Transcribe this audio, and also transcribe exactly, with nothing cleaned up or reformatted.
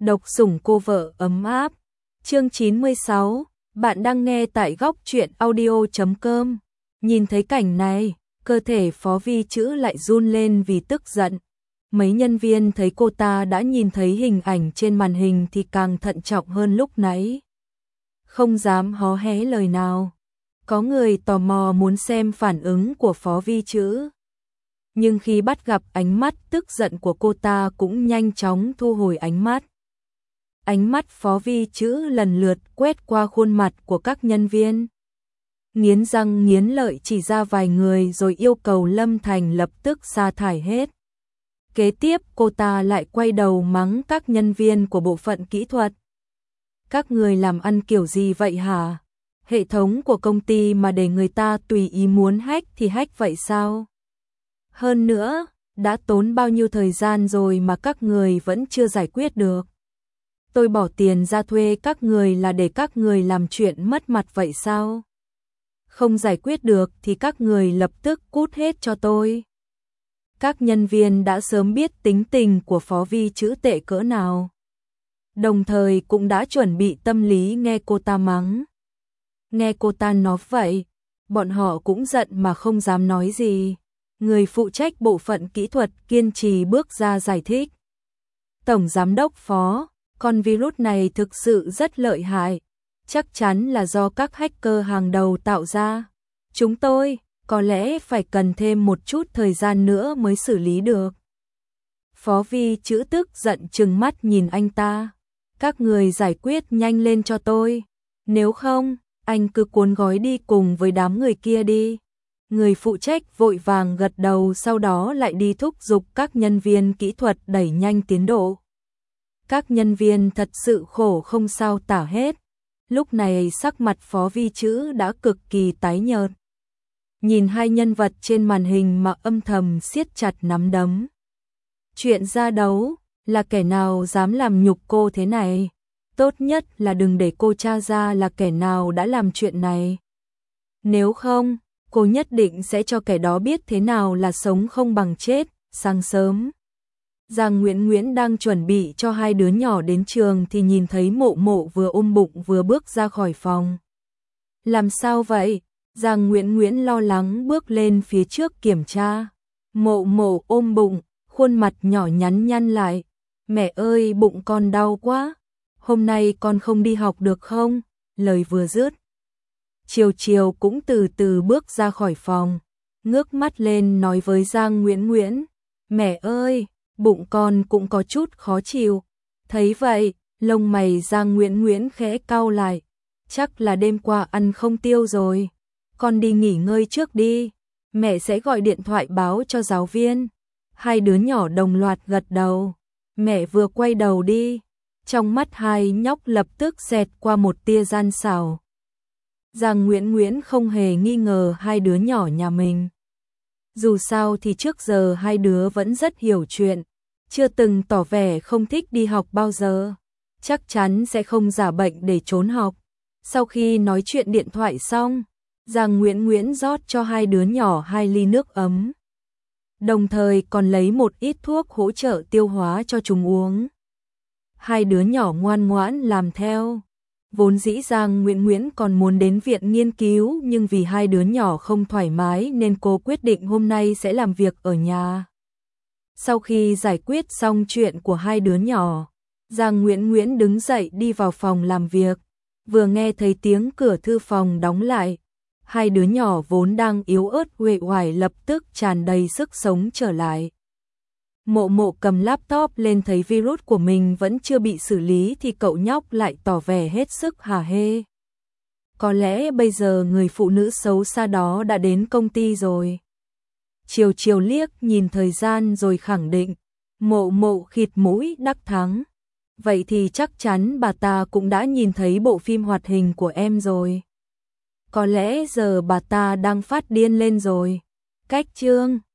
Độc sủng cô vợ ấm áp. Chương chín mươi sáu, bạn đang nghe tại góc truyện audio chấm com. Nhìn thấy cảnh này, cơ thể Phó Vi Chữ lại run lên vì tức giận. Mấy nhân viên thấy cô ta đã nhìn thấy hình ảnh trên màn hình thì càng thận trọng hơn lúc nãy. Không dám hó hé lời nào. Có người tò mò muốn xem phản ứng của Phó Vi Chữ. Nhưng khi bắt gặp ánh mắt tức giận của cô ta cũng nhanh chóng thu hồi ánh mắt. Ánh mắt Phó Vi Chữ lần lượt quét qua khuôn mặt của các nhân viên. Nghiến răng nghiến lợi chỉ ra vài người rồi yêu cầu Lâm Thành lập tức sa thải hết. Kế tiếp cô ta lại quay đầu mắng các nhân viên của bộ phận kỹ thuật. Các người làm ăn kiểu gì vậy hả? Hệ thống của công ty mà để người ta tùy ý muốn hack thì hack vậy sao? Hơn nữa, đã tốn bao nhiêu thời gian rồi mà các người vẫn chưa giải quyết được. Tôi bỏ tiền ra thuê các người là để các người làm chuyện mất mặt vậy sao? Không giải quyết được thì các người lập tức cút hết cho tôi. Các nhân viên đã sớm biết tính tình của Phó Vi Chữ tệ cỡ nào. Đồng thời cũng đã chuẩn bị tâm lý nghe cô ta mắng. Nghe cô ta nói vậy, bọn họ cũng giận mà không dám nói gì. Người phụ trách bộ phận kỹ thuật kiên trì bước ra giải thích. Tổng giám đốc Phó, con virus này thực sự rất lợi hại. Chắc chắn là do các hacker hàng đầu tạo ra. Chúng tôi có lẽ phải cần thêm một chút thời gian nữa mới xử lý được. Phó Vi Chữ tức giận trừng mắt nhìn anh ta. Các người giải quyết nhanh lên cho tôi. Nếu không, anh cứ cuốn gói đi cùng với đám người kia đi. Người phụ trách vội vàng gật đầu, sau đó lại đi thúc giục các nhân viên kỹ thuật đẩy nhanh tiến độ. Các nhân viên thật sự khổ không sao tả hết. Lúc này sắc mặt Phó Vi Chữ đã cực kỳ tái nhợt. Nhìn hai nhân vật trên màn hình mà âm thầm siết chặt nắm đấm. Chuyện ra đấu, là kẻ nào dám làm nhục cô thế này? Tốt nhất là đừng để cô tra ra là kẻ nào đã làm chuyện này. Nếu không, cô nhất định sẽ cho kẻ đó biết thế nào là sống không bằng chết. Sáng sớm, Giang Nguyễn Nguyễn đang chuẩn bị cho hai đứa nhỏ đến trường thì nhìn thấy Mộ Mộ vừa ôm bụng vừa bước ra khỏi phòng. Làm sao vậy? Giang Nguyễn Nguyễn lo lắng bước lên phía trước kiểm tra. Mộ Mộ ôm bụng, khuôn mặt nhỏ nhắn nhăn lại. Mẹ ơi, bụng con đau quá. Hôm nay con không đi học được không? Lời vừa dứt, Chiều Chiều cũng từ từ bước ra khỏi phòng, ngước mắt lên nói với Giang Nguyễn Nguyễn. Mẹ ơi, bụng con cũng có chút khó chịu. Thấy vậy, lông mày Giang Nguyễn Nguyễn khẽ cau lại. Chắc là đêm qua ăn không tiêu rồi. Con đi nghỉ ngơi trước đi. Mẹ sẽ gọi điện thoại báo cho giáo viên. Hai đứa nhỏ đồng loạt gật đầu. Mẹ vừa quay đầu đi. Trong mắt hai nhóc lập tức xẹt qua một tia gian xảo. Giang Nguyễn Nguyễn không hề nghi ngờ hai đứa nhỏ nhà mình. Dù sao thì trước giờ hai đứa vẫn rất hiểu chuyện, chưa từng tỏ vẻ không thích đi học bao giờ. Chắc chắn sẽ không giả bệnh để trốn học. Sau khi nói chuyện điện thoại xong, Giang Nguyễn Nguyễn rót cho hai đứa nhỏ hai ly nước ấm. Đồng thời còn lấy một ít thuốc hỗ trợ tiêu hóa cho chúng uống. Hai đứa nhỏ ngoan ngoãn làm theo. Vốn dĩ Giang Nguyễn Nguyễn còn muốn đến viện nghiên cứu, nhưng vì hai đứa nhỏ không thoải mái nên cô quyết định hôm nay sẽ làm việc ở nhà. Sau khi giải quyết xong chuyện của hai đứa nhỏ, Giang Nguyễn Nguyễn đứng dậy đi vào phòng làm việc. Vừa nghe thấy tiếng cửa thư phòng đóng lại, hai đứa nhỏ vốn đang yếu ớt uể oải lập tức tràn đầy sức sống trở lại. Mộ Mộ cầm laptop lên thấy virus của mình vẫn chưa bị xử lý thì cậu nhóc lại tỏ vẻ hết sức hả hê. Có lẽ bây giờ người phụ nữ xấu xa đó đã đến công ty rồi. Chiều Chiều liếc nhìn thời gian rồi khẳng định. Mộ Mộ khịt mũi đắc thắng. Vậy thì chắc chắn bà ta cũng đã nhìn thấy bộ phim hoạt hình của em rồi. Có lẽ giờ bà ta đang phát điên lên rồi. Cách chương